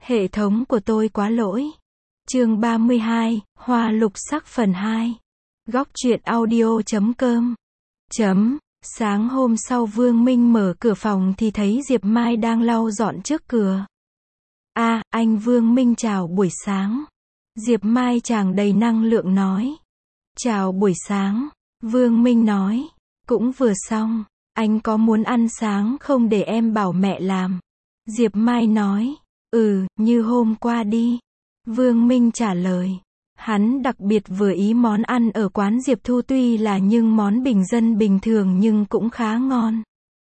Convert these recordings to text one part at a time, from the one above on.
Hệ thống của tôi quá lỗi. Chương 32, Hoa lục sắc phần 2. Góc truyện audio.com. Sáng hôm sau Vương Minh mở cửa phòng thì thấy Diệp Mai đang lau dọn trước cửa. Anh Vương Minh chào buổi sáng. Diệp Mai tràn đầy năng lượng nói. Chào buổi sáng. Vương Minh nói. Cũng vừa xong. Anh có muốn ăn sáng không để em bảo mẹ làm? Diệp Mai nói. Như hôm qua đi. Vương Minh trả lời. Hắn đặc biệt vừa ý món ăn ở quán Diệp Thu tuy là nhưng món bình dân bình thường nhưng cũng khá ngon.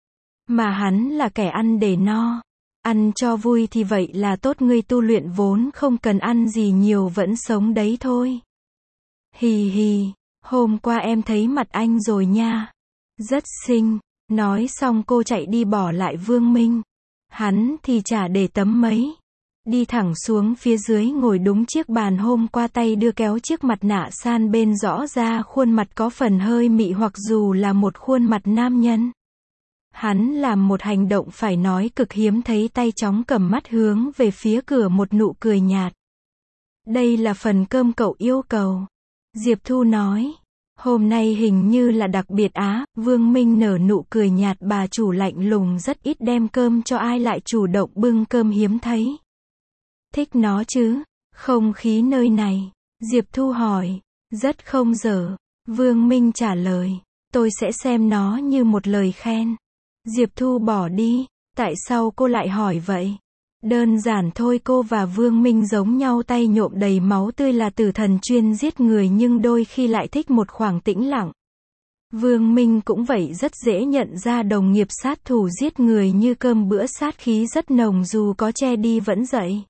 Mà hắn là kẻ ăn để no. Ăn cho vui thì vậy là tốt, ngươi tu luyện vốn không cần ăn gì nhiều vẫn sống đấy thôi. Hì hì, hôm qua em thấy mặt anh rồi nha. Rất xinh. Nói xong cô chạy đi bỏ lại Vương Minh. Hắn thì chả để tấm mấy. Đi thẳng xuống phía dưới ngồi đúng chiếc bàn hôm qua, tay đưa kéo chiếc mặt nạ san bên rõ ra khuôn mặt có phần hơi mị hoặc dù là một khuôn mặt nam nhân. Hắn làm một hành động phải nói cực hiếm thấy, tay chóng cầm mắt hướng về phía cửa, một nụ cười nhạt. Đây là phần cơm cậu yêu cầu. Diệp Thu nói. Hôm nay hình như là đặc biệt á. Vương Minh nở nụ cười nhạt, bà chủ lạnh lùng rất ít đem cơm cho ai lại chủ động bưng cơm hiếm thấy. Thích nó chứ? Không khí nơi này. Diệp Thu hỏi. Rất không dở. Vương Minh trả lời. Tôi sẽ xem nó như một lời khen. Diệp Thu bỏ đi. Tại sao cô lại hỏi vậy? Đơn giản thôi, cô và Vương Minh giống nhau, tay nhộm đầy máu tươi, là tử thần chuyên giết người nhưng đôi khi lại thích một khoảng tĩnh lặng. Vương Minh cũng vậy, rất dễ nhận ra đồng nghiệp sát thủ giết người như cơm bữa, sát khí rất nồng, dù có che đi vẫn dậy.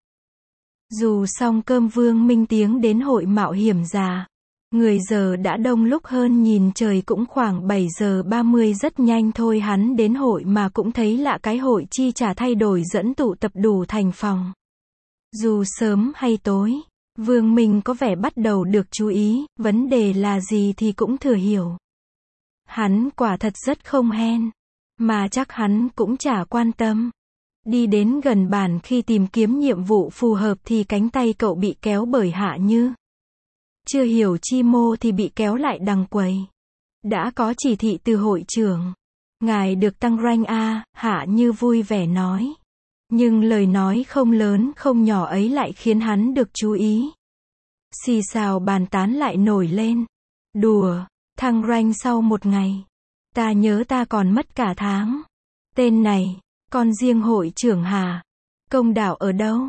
Dù xong cơm Vương Minh tiến đến hội mạo hiểm già. Người giờ đã đông, lúc hơn nhìn trời cũng khoảng 7:30, rất nhanh thôi hắn đến hội mà cũng thấy lạ, cái hội chi trả thay đổi dẫn tụ tập đủ thành phòng. Dù sớm hay tối, Vương Minh có vẻ bắt đầu được chú ý, vấn đề là gì thì cũng thừa hiểu. Hắn quả thật rất không hen, mà chắc hắn cũng chả quan tâm. Đi đến gần bàn khi tìm kiếm nhiệm vụ phù hợp thì cánh tay cậu bị kéo bởi Hạ Như. Chưa hiểu chi mô thì bị kéo lại đằng quầy. Đã có chỉ thị từ hội trưởng. Ngài được tăng rank A, Hạ Như vui vẻ nói. Nhưng lời nói không lớn không nhỏ ấy lại khiến hắn được chú ý. Xì xào bàn tán lại nổi lên. Đùa, thăng rank sau một ngày. Ta nhớ ta còn mất cả tháng. Tên này, còn riêng hội trưởng hả? Công đạo ở đâu?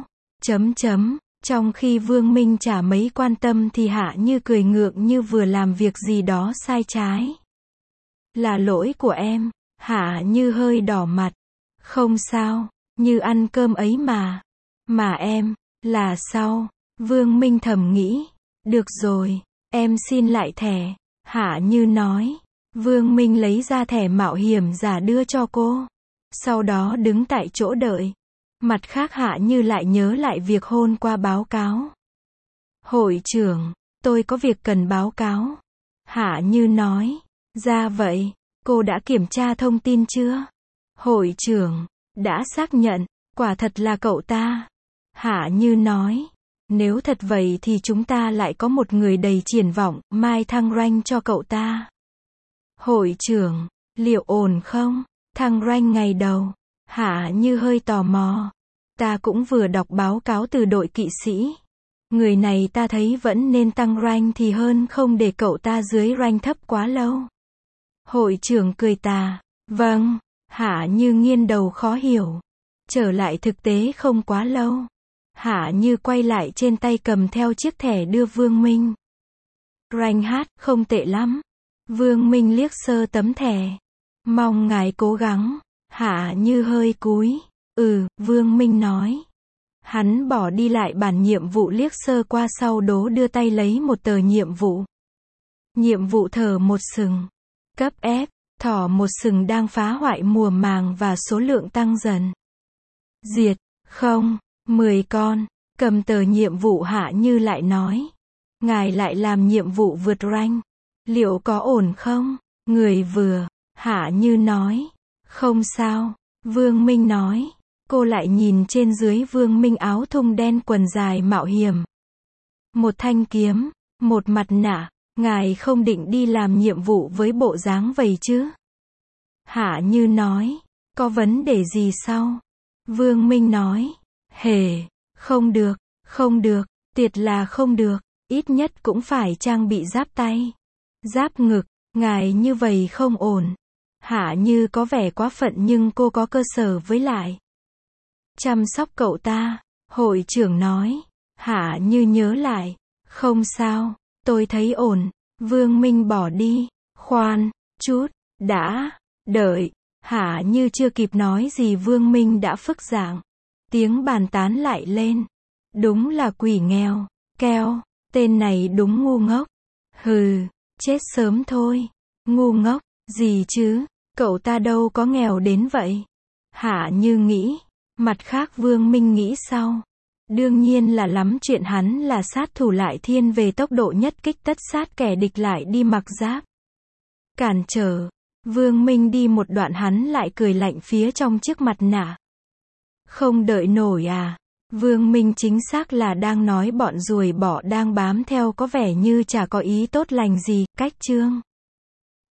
Trong khi Vương Minh chả mấy quan tâm thì Hạ Như cười ngượng như vừa làm việc gì đó sai trái. Là lỗi của em. Hạ Như hơi đỏ mặt. Không sao, Như ăn cơm ấy mà. Mà em, là sao? Vương Minh thầm nghĩ. Được rồi, em xin lại thẻ. Hạ Như nói. Vương Minh lấy ra thẻ mạo hiểm giả đưa cho cô. Sau đó đứng tại chỗ đợi. Mặt khác Hạ Như lại nhớ lại việc hôm qua báo cáo. Hội trưởng, tôi có việc cần báo cáo. Hạ Như nói. Ra vậy, cô đã kiểm tra thông tin chưa? Hội trưởng, đã xác nhận, quả thật là cậu ta. Hạ Như nói. Nếu thật vậy thì chúng ta lại có một người đầy triển vọng, mai thăng rank cho cậu ta. Hội trưởng, liệu ổn không? Thăng rank ngày đầu. Hạ Như hơi tò mò. Ta cũng vừa đọc báo cáo từ đội kỵ sĩ. Người này ta thấy vẫn nên tăng rank thì hơn, không để cậu ta dưới rank thấp quá lâu. Hội trưởng cười tà. Vâng. Hạ Như nghiêng đầu khó hiểu. Trở lại thực tế không quá lâu. Hạ Như quay lại, trên tay cầm theo chiếc thẻ đưa Vương Minh. Rank hát, không tệ lắm. Vương Minh liếc sơ tấm thẻ. Mong ngài cố gắng. Hạ Như hơi cúi. Vương Minh nói. Hắn bỏ đi lại bản nhiệm vụ, liếc sơ qua sau đố đưa tay lấy một tờ nhiệm vụ. Nhiệm vụ thở một sừng. Cấp F, thỏ một sừng đang phá hoại mùa màng và số lượng tăng dần. Diệt, không, 10 con. Cầm tờ nhiệm vụ Hạ Như lại nói. Ngài lại làm nhiệm vụ vượt rank. Liệu có ổn không? Người vừa. Hạ Như nói. Không sao. Vương Minh nói. Cô lại nhìn trên dưới Vương Minh áo thun đen quần dài mạo hiểm. Một thanh kiếm, một mặt nạ, ngài không định đi làm nhiệm vụ với bộ dáng vậy chứ? Hạ Như nói, có vấn đề gì sao? Vương Minh nói, hề, không được, tuyệt là không được, ít nhất cũng phải trang bị giáp tay, giáp ngực, ngài như vậy không ổn. Hạ Như có vẻ quá phận nhưng cô có cơ sở với lại chăm sóc cậu ta, hội trưởng nói. Hạ Như nhớ lại, không sao, tôi thấy ổn. Vương Minh bỏ đi. Khoan, chút, đã, đợi. Hạ Như chưa kịp nói gì Vương Minh đã phức dạng. Tiếng bàn tán lại lên. Đúng là quỷ nghèo, keo, tên này đúng ngu ngốc. Hừ, chết sớm thôi. Ngu ngốc, gì chứ, cậu ta đâu có nghèo đến vậy. Hạ Như nghĩ, mặt khác Vương Minh nghĩ sau. Đương nhiên là lắm chuyện hắn là sát thủ lại thiên về tốc độ nhất kích tất sát kẻ địch lại đi mặc giáp. Cản trở. Vương Minh đi một đoạn hắn lại cười lạnh phía trong chiếc mặt nạ. Không đợi nổi à? Vương Minh chính xác là đang nói bọn ruồi bọ đang bám theo có vẻ như chả có ý tốt lành gì, cách chương.